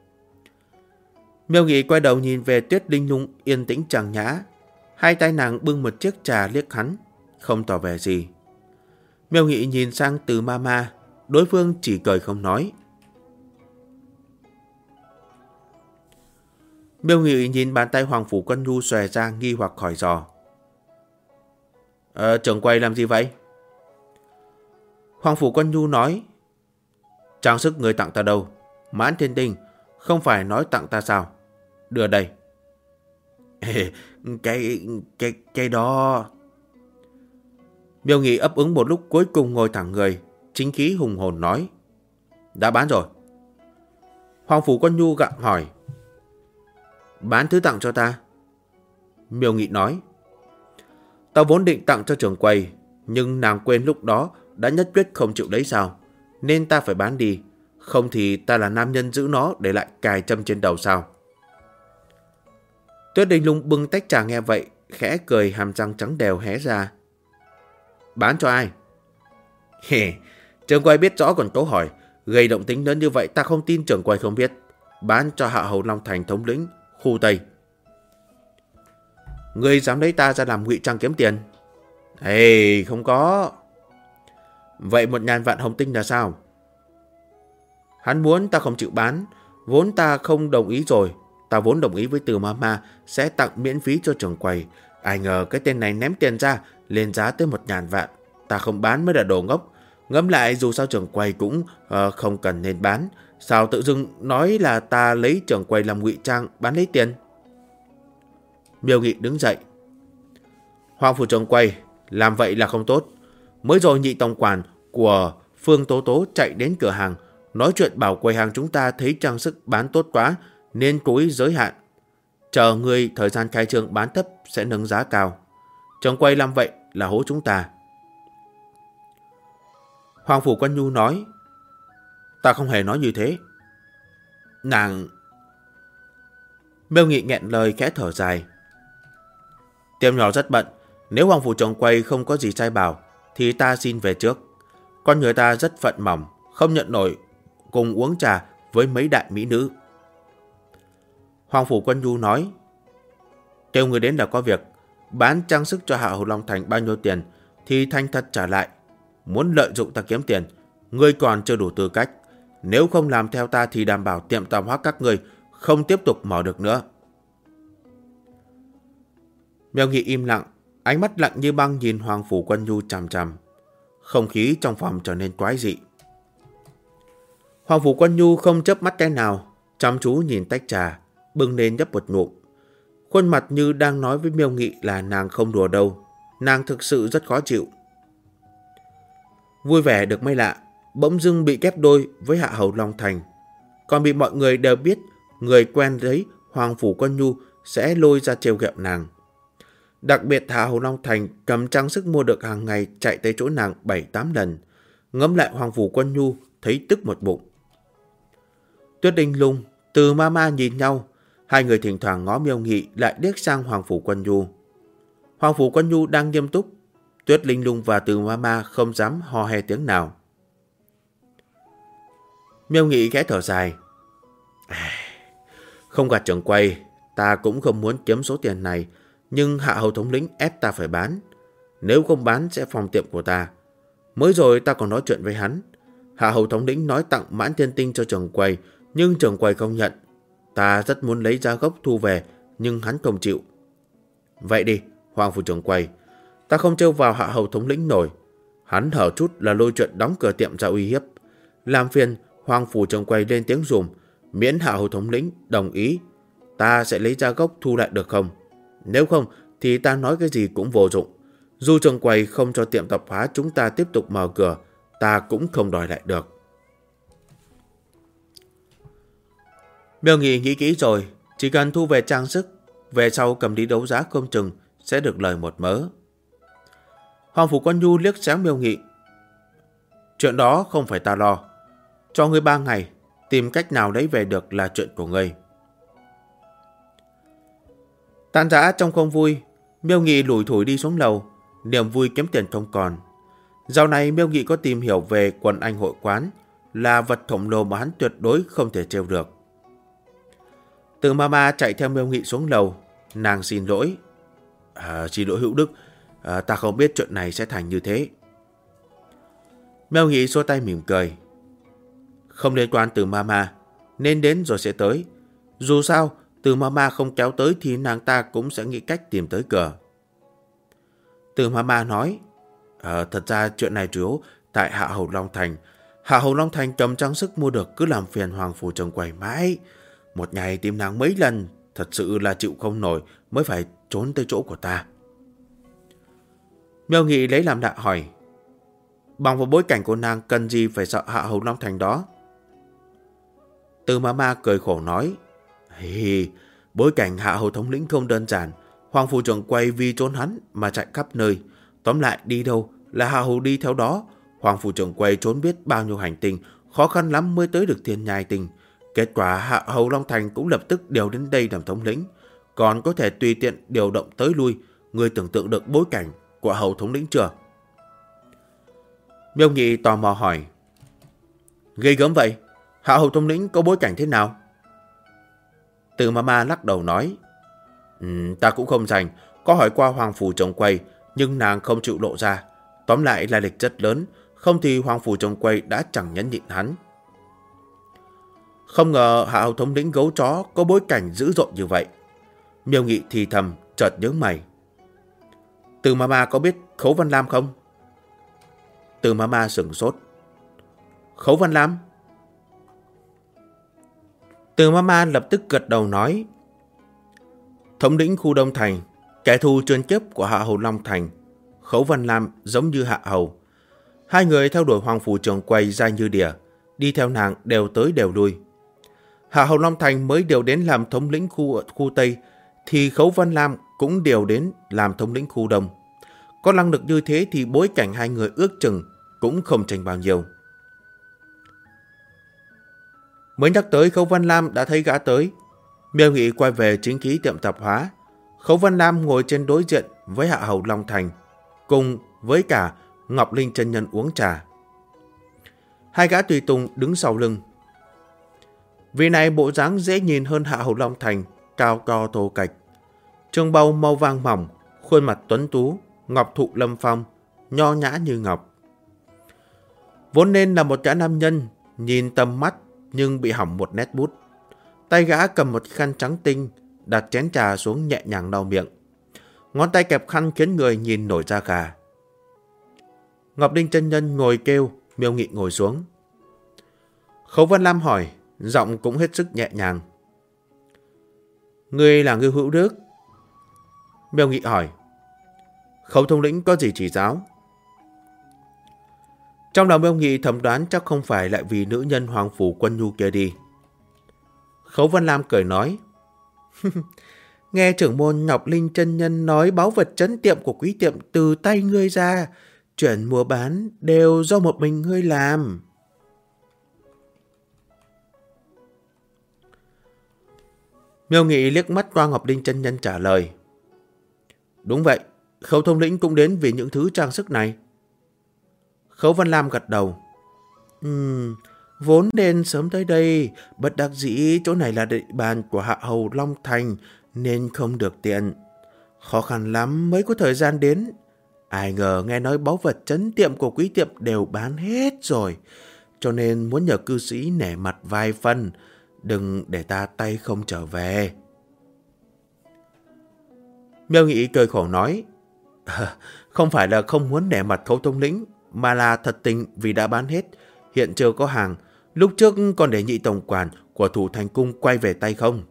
Miêu Nghị quay đầu nhìn về Tuyết Linh Lung yên tĩnh chàng nhã, hai tay nàng bưng một chiếc trà liếc hắn, không tỏ vẻ gì. Miêu Nghị nhìn sang Từ Mama, đối phương chỉ cười không nói. Miêu Nghị nhìn bàn tay Hoàng Phủ Quân Nhu xòe ra nghi hoặc hỏi dò: Trưởng quầy làm gì vậy? Hoàng Phủ Quân Nhu nói: Trang sức người tặng ta đâu? Mãn Thiên Tinh không phải nói tặng ta sao? Đưa đây. Cái đó... Miêu Nghị ấp úng một lúc, cuối cùng ngồi thẳng người, chính khí hùng hồn nói: Đã bán rồi. Hoàng Phủ Quân Nhu gặng hỏi: Bán thứ tặng cho ta? Miêu Nghị nói: Ta vốn định tặng cho trưởng quầy, nhưng nàng quên lúc đó đã nhất quyết không chịu lấy sao, nên ta phải bán đi, không thì ta là nam nhân giữ nó để lại cài châm trên đầu sao? Tuyết Linh Lung bưng tách trà nghe vậy, khẽ cười, hàm răng trắng đều hé ra. Bán cho ai? Trưởng quầy biết rõ còn tố hỏi, gây động tính lớn như vậy ta không tin trưởng quầy không biết. Bán cho Hạ Hầu Long Thành thống lĩnh khu Tây. Ngươi dám lấy ta ra làm ngụy trang kiếm tiền? Không có. Vậy 1.000 vạn hồng tinh là sao? Hắn muốn ta không chịu bán, vốn ta không đồng ý rồi. Ta vốn đồng ý với Từ Mama sẽ tặng miễn phí cho trưởng quầy. Ai ngờ cái tên này ném tiền ra, lên giá tới 1.000 vạn. Ta không bán mới là đồ ngốc. Ngẫm lại dù sao trưởng quầy cũng không cần nên bán. Sao tự dưng nói là ta lấy trưởng quầy làm ngụy trang bán lấy tiền? Miêu Nghị đứng dậy: Hoàng Phủ trưởng quầy, làm vậy là không tốt. Mới rồi nhị tổng quản của Phương Tố Tố chạy đến cửa hàng, nói chuyện bảo quầy hàng chúng ta thấy trang sức bán tốt quá nên cố ý giới hạn. Chờ người thời gian khai trương bán thấp sẽ nâng giá cao. Trưởng quầy làm vậy là hố chúng ta. Hoàng Phủ Quân Nhu nói: Ta không hề nói như thế. Nàng... Miêu Nghị nghẹn lời khẽ thở dài: Tiệm nhỏ rất bận, nếu Hoàng Phủ trưởng quầy không có gì sai bảo thì ta xin về trước. Con người ta rất phận mỏng, không nhận nổi cùng uống trà với mấy đại mỹ nữ. Hoàng Phủ Quân Nhu nói: Kêu người đến là có việc. Bán trang sức cho Hạ Hầu Long Thành bao nhiêu tiền thì thành thật trả lại. Muốn lợi dụng ta kiếm tiền, ngươi còn chưa đủ tư cách. Nếu không làm theo ta thì đảm bảo tiệm tạp hóa các ngươi không tiếp tục mở được nữa. Miêu Nghị im lặng, ánh mắt lạnh như băng nhìn Hoàng Phủ Quân Nhu chằm chằm. Không khí trong phòng trở nên quái dị. Hoàng Phủ Quân Nhu không chớp mắt cái nào, chăm chú nhìn tách trà, bưng lên nhấp một ngụm. Khuôn mặt như đang nói với Miêu Nghị là nàng không đùa đâu, nàng thực sự rất khó chịu. Vui vẻ được mấy lạ, bỗng dưng bị kép đôi với Hạ Hầu Long Thành, còn bị mọi người đều biết người quen đấy Hoàng Phủ Quân Nhu sẽ lôi ra trêu ghẹo nàng. Đặc biệt Hạ Hầu Long Thành cầm trang sức mua được hàng ngày chạy tới chỗ nàng 7-8 lần. Ngẫm lại Hoàng Phủ Quân Nhu thấy tức một bụng. Tuyết Linh Lung, Từ Mama nhìn nhau, hai người thỉnh thoảng ngó Miêu Nghị lại liếc sang Hoàng Phủ Quân Nhu. Hoàng Phủ Quân Nhu đang nghiêm túc, Tuyết Linh Lung và Từ Mama không dám hò he tiếng nào. Miêu Nghị khẽ thở dài: Không gạt trưởng quầy, ta cũng không muốn kiếm số tiền này, nhưng Hạ Hầu thống lĩnh ép ta phải bán. Nếu không bán sẽ phòng tiệm của ta. Mới rồi ta còn nói chuyện với hắn. Hạ Hầu thống lĩnh nói tặng Mãn Thiên Tinh cho trưởng quầy, nhưng trưởng quầy không nhận. Ta rất muốn lấy giá gốc thu về, nhưng hắn không chịu. Vậy đi, Hoàng phủ trưởng quầy, ta không trêu vào Hạ Hầu thống lĩnh nổi. Hắn hở chút là lôi chuyện đóng cửa tiệm ra uy hiếp. Làm phiền Hoàng phủ trưởng quầy lên tiếng dùm, miễn Hạ Hầu thống lĩnh đồng ý, ta sẽ lấy giá gốc thu lại được không? Nếu không thì ta nói cái gì cũng vô dụng. Dù trưởng quầy không cho tiệm tạp hóa chúng ta tiếp tục mở cửa, ta cũng không đòi lại được. Miêu Nghị nghĩ kỹ rồi, chỉ cần thu về trang sức, về sau cầm đi đấu giá không chừng sẽ được lời một mớ. Hoàng phủ Quan Nhu liếc sáng Miêu Nghị. Chuyện đó không phải ta lo. Cho ngươi 3 ngày, tìm cách nào lấy về được là chuyện của ngươi. Tan rã trong không vui, Miêu Nghị lủi thủi đi xuống lầu, niềm vui kiếm tiền không còn. Dạo này Miêu Nghị có tìm hiểu về quần anh hội quán, là vật khổng lồ mà hắn tuyệt đối không thể trêu được. Từ Mama chạy theo Miêu Nghị xuống lầu, nàng xin lỗi. Xin lỗi Hữu Đức, ta không biết chuyện này sẽ thành như thế. Miêu Nghị xua tay mỉm cười. Không liên quan Từ Mama, nên đến rồi sẽ tới. Dù sao, Từ Mama không kéo tới thì nàng ta cũng sẽ nghĩ cách tìm tới cửa. Từ Mama nói, thật ra chuyện này chủ yếu tại Hạ Hầu Long Thành. Hạ Hầu Long Thành cầm trang sức mua được cứ làm phiền Hoàng phủ trưởng quầy mãi. Một ngày tìm nàng mấy lần, thật sự là chịu không nổi mới phải trốn tới chỗ của ta. Miêu Nghị lấy làm lạ hỏi, bằng vào bối cảnh của nàng cần gì phải sợ Hạ Hầu Long Thành đó? Từ Mama cười khổ nói, bối cảnh Hạ Hầu thống lĩnh không đơn giản. Hoàng phủ trưởng quầy vì trốn hắn mà chạy khắp nơi. Tóm lại đi đâu là Hạ Hầu đi theo đó. Hoàng phủ trưởng quầy trốn biết bao nhiêu hành tinh, khó khăn lắm mới tới được Thiên Nhai Tinh. Kết quả Hạ Hầu Long Thành cũng lập tức điều đến đây làm thống lĩnh, còn có thể tùy tiện điều động tới lui. Ngươi tưởng tượng được bối cảnh của Hầu thống lĩnh chưa? Miêu Nghị tò mò hỏi, ghê gớm vậy, Hạ Hầu thống lĩnh có bối cảnh thế nào? Từ Mama lắc đầu nói, ta cũng không rành, có hỏi qua Hoàng phủ trưởng quầy, nhưng nàng không chịu lộ ra. Tóm lại lai lịch rất lớn, không thì Hoàng phủ trưởng quầy đã chẳng nhẫn nhịn hắn. Không ngờ Hạ Hầu thống lĩnh gấu chó có bối cảnh dữ dội như vậy. Miêu Nghị thì thầm, chợt nhớ mày. Từ Mama có biết Khấu Văn Lam không? Từ Mama sửng sốt. Khấu Văn Lam? Từ Mama lập tức gật đầu nói, thống lĩnh khu Đông Thành, kẻ thù truyền kiếp của Hạ Hầu Long Thành. Khấu Văn Lam giống như Hạ Hầu. Hai người theo đuổi Hoàng phủ trưởng quầy ra như đỉa, đi theo nàng đều tới đều lui. Hạ Hầu Long Thành mới điều đến làm thống lĩnh khu Tây, thì Khấu Văn Lam cũng điều đến làm thống lĩnh khu Đông. Có năng lực như thế thì bối cảnh hai người ước chừng cũng không chênh bao nhiêu. Mới nhắc tới Khấu Văn Lam đã thấy gã tới. Miêu Nghị quay về chính khí tiệm tạp hóa. Khấu Văn Lam ngồi trên đối diện với Hạ Hầu Long Thành, cùng với cả Ngọc Linh chân nhân uống trà. Hai gã tùy tùng đứng sau lưng. Vị này bộ dáng dễ nhìn hơn Hạ Hầu Long Thành, cao to thô kệch, trường bào màu vàng mỏng, khuôn mặt tuấn tú, ngọc thụ lâm phong, nho nhã như ngọc. Vốn nên là một gã nam nhân, nhìn tầm mắt nhưng bị hỏng một nét bút. Tay gã cầm một khăn trắng tinh, đặt chén trà xuống nhẹ nhàng lau miệng. Ngón tay kẹp khăn khiến người nhìn nổi da gà. Ngọc Linh chân nhân ngồi kêu, Miêu Nghị ngồi xuống. Khấu Văn Lam hỏi, giọng cũng hết sức nhẹ nhàng. Ngươi là Ngưu Hữu Đức? Miêu Nghị hỏi. Khấu thống lĩnh có gì chỉ giáo? Trong lòng Miêu Nghị thầm đoán chắc không phải lại vì nữ nhân Hoàng phủ Quân Nhu kia đi. Khấu Văn Lam cười nói. Nghe trưởng môn Ngọc Linh chân nhân nói báu vật trấn tiệm của quý tiệm từ tay ngươi ra, chuyện mua bán đều do một mình ngươi làm. Miêu Nghị liếc mắt qua Ngọc Linh chân nhân trả lời. Đúng vậy, Khấu thống lĩnh cũng đến vì những thứ trang sức này. Khấu Văn Lam gật đầu. Vốn nên sớm tới đây, bất đắc dĩ chỗ này là địa bàn của Hạ Hầu Long Thành nên không được tiện. Khó khăn lắm mới có thời gian đến. Ai ngờ nghe nói báu vật trấn tiệm của quý tiệm đều bán hết rồi. Cho nên muốn nhờ cư sĩ nể mặt vài phần, đừng để ta tay không trở về. Miêu Nghị cười khổ nói, không phải là không muốn nể mặt Khấu thống lĩnh, mà là thật tình vì đã bán hết, hiện chưa có hàng. Lúc trước còn để nhị tổng quản của Thủ Thành Cung quay về tay không.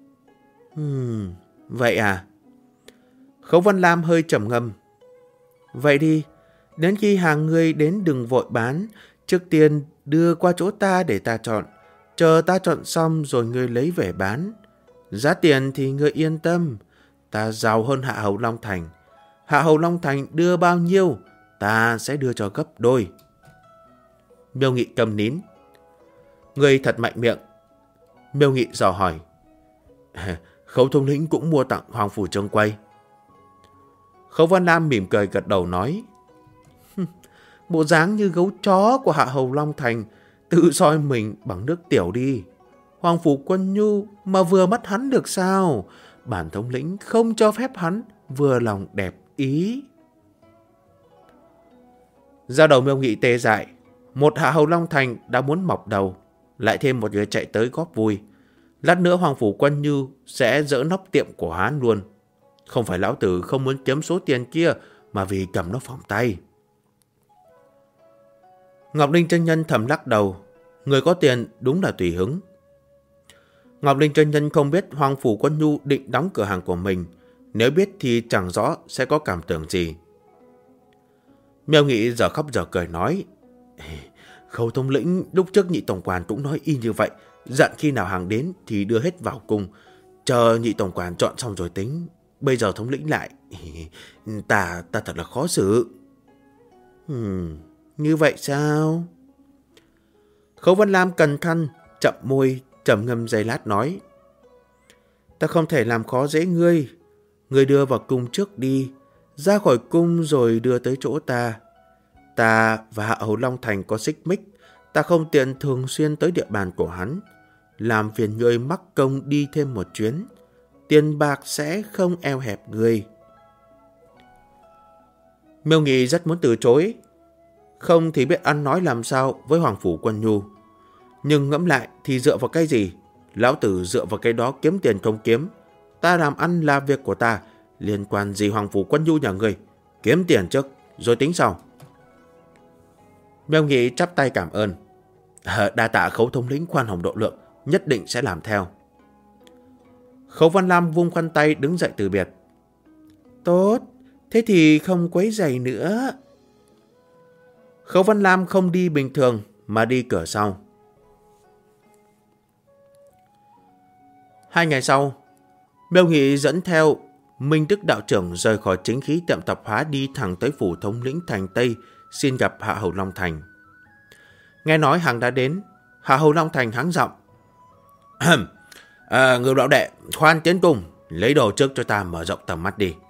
Vậy à? Khấu Văn Lam hơi trầm ngâm. Vậy đi, đến khi hàng ngươi đến đừng vội bán, trước tiên đưa qua chỗ ta để ta chọn. Chờ ta chọn xong rồi ngươi lấy về bán. Giá tiền thì ngươi yên tâm, ta giàu hơn Hạ Hầu Long Thành. Hạ Hầu Long Thành đưa bao nhiêu, ta sẽ đưa cho gấp đôi. Miêu Nghị câm nín. Ngươi thật mạnh miệng. Miêu Nghị dò hỏi. Khấu thống lĩnh cũng mua tặng Hoàng Phủ Trông Quay. Khấu Văn Lam mỉm cười gật đầu nói. Bộ dáng như gấu chó của Hạ Hầu Long Thành, tự soi mình bằng nước tiểu đi. Hoàng Phủ Quân Nhu mà vừa mắt hắn được sao? Bản thống lĩnh không cho phép hắn vừa lòng đẹp ý. Ra đầu Miêu Nghị tê dại. Một Hạ Hầu Long Thành đã muốn mọc đầu, lại thêm một người chạy tới góp vui. Lát nữa Hoàng Phủ Quân Nhu sẽ dỡ nóc tiệm của hắn luôn. Không phải lão tử không muốn kiếm số tiền kia, mà vì cầm nó phòng tay. Ngọc Linh chân nhân thầm lắc đầu. Người có tiền đúng là tùy hứng. Ngọc Linh chân nhân không biết Hoàng Phủ Quân Nhu định đóng cửa hàng của mình. Nếu biết thì chẳng rõ sẽ có cảm tưởng gì. Miêu Nghị giờ khóc giờ cười nói. Khấu thống lĩnh lúc trước nhị tổng quản cũng nói y như vậy. Dặn khi nào hàng đến thì đưa hết vào cung. Chờ nhị tổng quản chọn xong rồi tính. Bây giờ thống lĩnh lại. Ta thật là khó xử. Như vậy sao? Khấu Văn Lam cẩn thận, chậm môi, trầm ngâm giây lát nói. Ta không thể làm khó dễ ngươi. Ngươi đưa vào cung trước đi. Ra khỏi cung rồi đưa tới chỗ ta. Ta và Hạ Hầu Long Thành có xích mích. Ta không tiện thường xuyên tới địa bàn của hắn. Làm phiền ngươi mắc công đi thêm một chuyến. Tiền bạc sẽ không eo hẹp ngươi. Miêu Nghị rất muốn từ chối. Không thì biết ăn nói làm sao với Hoàng Phủ Quân Nhu. Nhưng ngẫm lại thì dựa vào cái gì? Lão tử dựa vào cái đó kiếm tiền không kiếm. Ta làm ăn là việc của ta. Liên quan gì Hoàng Phủ Quân Nhu nhà ngươi? Kiếm tiền trước rồi tính sau. Miêu Nghị chắp tay cảm ơn. Đa tạ Khấu thống lĩnh khoan hồng độ lượng, nhất định sẽ làm theo. Khấu Văn Lam vung khoanh tay đứng dậy từ biệt. Tốt, thế thì không quấy rầy nữa. Khấu Văn Lam không đi bình thường mà đi cửa sau. 2 ngày sau, Miêu Nghị dẫn theo Minh Đức đạo trưởng rời khỏi chính khí tiệm tạp hóa đi thẳng tới phủ thống lĩnh thành Tây xin gặp Hạ Hầu Long Thành. Nghe nói hàng đã đến, Hạ Hầu Long Thành hắng giọng. Ngưu lão đệ, khoan tiến cung, lấy đồ trước cho ta mở rộng tầm mắt đi.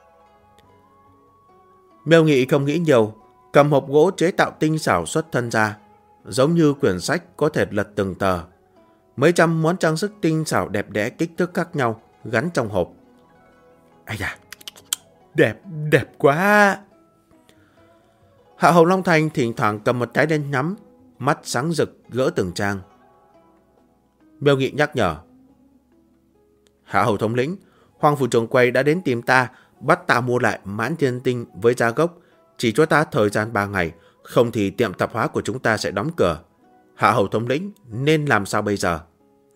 Miêu Nghị không nghĩ nhiều, cầm hộp gỗ chế tạo tinh xảo xuất thân ra, giống như quyển sách có thể lật từng tờ. Mấy trăm món trang sức tinh xảo đẹp đẽ kích thước khác nhau gắn trong hộp. Ây da, đẹp quá. Hạ Hầu Long Thành thỉnh thoảng cầm một cái đèn nhắm, mắt sáng rực gỡ từng trang. Miêu Nghị nhắc nhở. Hạ Hầu thống lĩnh, Hoàng Phủ Trông Quay đã đến tìm ta, bắt ta mua lại Mãn Thiên Tinh với giá gốc, chỉ cho ta thời gian 3 ngày, không thì tiệm tạp hóa của chúng ta sẽ đóng cửa. Hạ Hầu thống lĩnh nên làm sao bây giờ?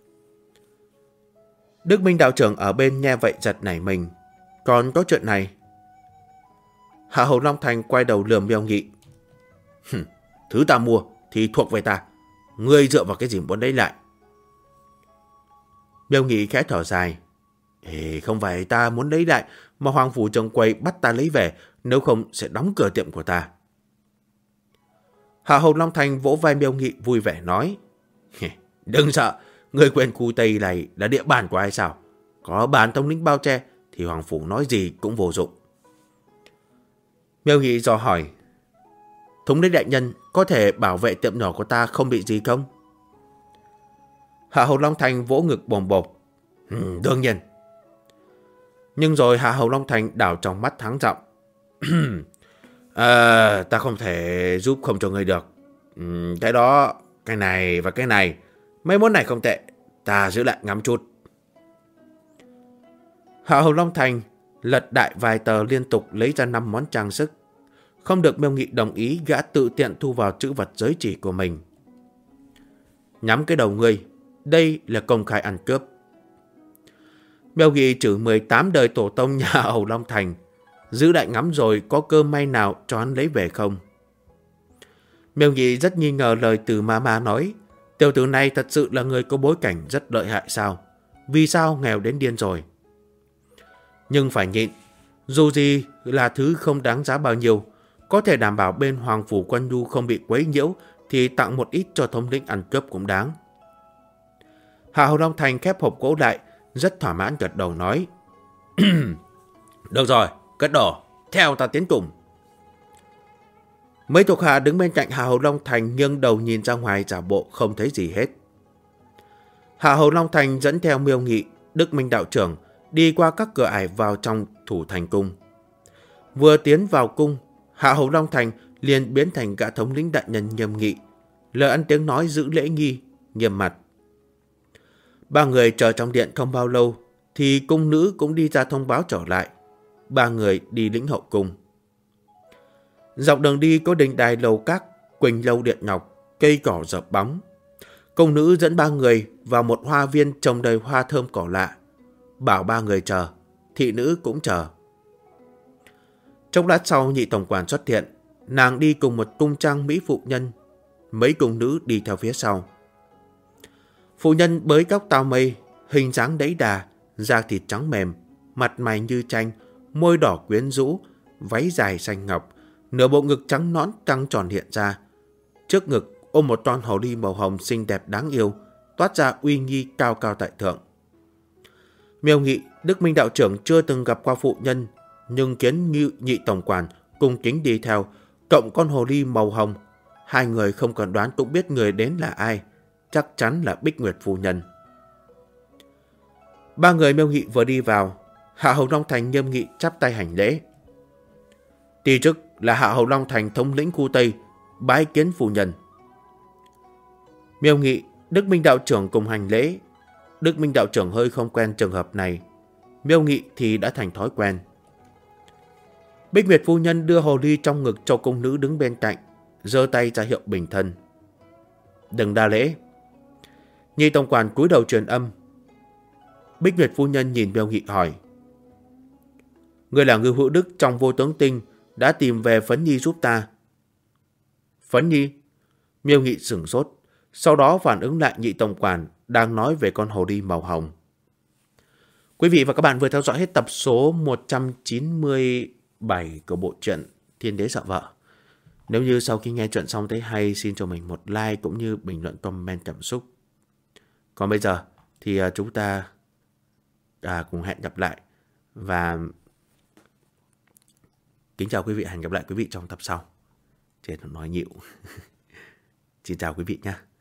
Đức Minh đạo trưởng ở bên nghe vậy giật nảy mình. Còn có chuyện này? Hạ Hầu Long Thành quay đầu lườm Miêu Nghị. Thứ ta mua thì thuộc về ta. Ngươi dựa vào cái gì muốn lấy lại? Miêu Nghị khẽ thở dài. Không phải ta muốn lấy lại, mà Hoàng Phủ Trông Quay bắt ta lấy về, nếu không sẽ đóng cửa tiệm của ta. Hạ Hầu Long Thành vỗ vai Miêu Nghị vui vẻ nói. Đừng sợ, ngươi quên khu Tây này là địa bàn của ai sao? Có bản thống lĩnh bao che thì Hoàng Phủ nói gì cũng vô dụng. Miêu Nghị dò hỏi. thống lĩnh đại nhân có thể bảo vệ tiệm nhỏ của ta không bị gì không? Hạ Hầu Long Thành vỗ ngực bồm bộp. Đương nhiên. Nhưng rồi Hạ Hầu Long Thành đảo trong mắt thắng giọng. Ta không thể giúp không cho ngươi được. Cái đó, cái này và cái này, mấy món này không tệ, ta giữ lại ngắm chút. Hạ Hầu Long Thành lật đại vài tờ liên tục lấy ra 5 món trang sức. Không được Miêu Nghị đồng ý, gã tự tiện thu vào trữ vật giới chỉ của mình. Nhắm cái đầu ngươi, đây là công khai ăn cướp. Miêu Nghị trừ 18 đời tổ tông nhà Hầu Long Thành, giữ đại ngắm rồi có cơ may nào cho hắn lấy về không? Miêu Nghị rất nghi ngờ lời từ Mama nói, tiểu tử này thật sự là người có bối cảnh rất lợi hại sao? Vì sao nghèo đến điên rồi? Nhưng phải nhịn, dù gì là thứ không đáng giá bao nhiêu, có thể đảm bảo bên Hoàng Phủ Quân Nhu không bị quấy nhiễu thì tặng một ít cho thống lĩnh ăn cướp cũng đáng. Hạ Hầu Long Thành khép hộp gỗ lại, rất thỏa mãn gật đầu nói. Được rồi, cất đồ, theo ta tiến cùng. Mấy thuộc hạ đứng bên cạnh Hạ Hầu Long Thành nghiêng đầu nhìn ra ngoài giả bộ không thấy gì hết. Hạ Hầu Long Thành dẫn theo Miêu Nghị, Đức Minh đạo trưởng đi qua các cửa ải vào trong Thủ Thành cung. Vừa tiến vào cung, Hạ Hầu Long Thành liền biến thành gã thống lĩnh đại nhân nghiêm nghị, lời ăn tiếng nói giữ lễ nghi, nghiêm mặt. Ba người chờ trong điện không bao lâu thì cung nữ cũng đi ra thông báo trở lại. Ba người đi lĩnh hậu cung. Dọc đường đi có đình đài lầu các, quỳnh lâu điện ngọc, cây cỏ dợp bóng. Cung nữ dẫn ba người vào một hoa viên trồng đầy hoa thơm cỏ lạ. Bảo ba người chờ, thị nữ cũng chờ. Chốc lát sau nhị tổng quản xuất hiện, nàng đi cùng một cung trang mỹ phụ nhân. Mấy cung nữ đi theo phía sau. Phụ nhân bới cóc tao mây, hình dáng đẫy đà, da thịt trắng mềm, mặt mày như tranh, môi đỏ quyến rũ, váy dài xanh ngọc, nửa bộ ngực trắng nõn căng tròn hiện ra. Trước ngực ôm một con hồ ly màu hồng xinh đẹp đáng yêu, toát ra uy nghi cao cao tại thượng. Miêu Nghị, Đức Minh đạo trưởng chưa từng gặp qua phụ nhân, nhưng kiến như nhị tổng quản cung kính đi theo, cộng con hồ ly màu hồng. Hai người không cần đoán cũng biết người đến là ai, chắc chắn là Bích Nguyệt phu nhân. Ba người Miêu Nghị vừa đi vào, Hạ Hầu Long Thành nghiêm nghị chắp tay hành lễ. Ti chức là Hạ Hầu Long Thành thống lĩnh khu Tây, bái kiến phu nhân. Miêu Nghị, Đức Minh đạo trưởng cùng hành lễ. Đức Minh đạo trưởng hơi không quen trường hợp này, Miêu Nghị thì đã thành thói quen. Bích Nguyệt phu nhân đưa hồ ly trong ngực cho cung nữ đứng bên cạnh, giơ tay ra hiệu bình thân. Đừng đa lễ. Nhị tổng quản cúi đầu truyền âm. Bích Nguyệt phu nhân nhìn Miêu Nghị hỏi. Người là Ngưu Hữu Đức trong Vô Tướng Tinh đã tìm về Phấn Nhi giúp ta. Phấn Nhi? Miêu Nghị sửng sốt, sau đó phản ứng lại nhị tổng quản đang nói về con hồ ly màu hồng. Quý vị và các bạn vừa theo dõi hết tập số 197 của bộ truyện Thiên Đế Sợ Vợ. Nếu như sau khi nghe chuyện xong thấy hay, xin cho mình một like cũng như bình luận comment cảm xúc. Còn bây giờ thì chúng ta cùng hẹn gặp lại và kính chào quý vị, hẹn gặp lại quý vị trong tập sau. Chết nói nhịu. Xin chào quý vị nhé.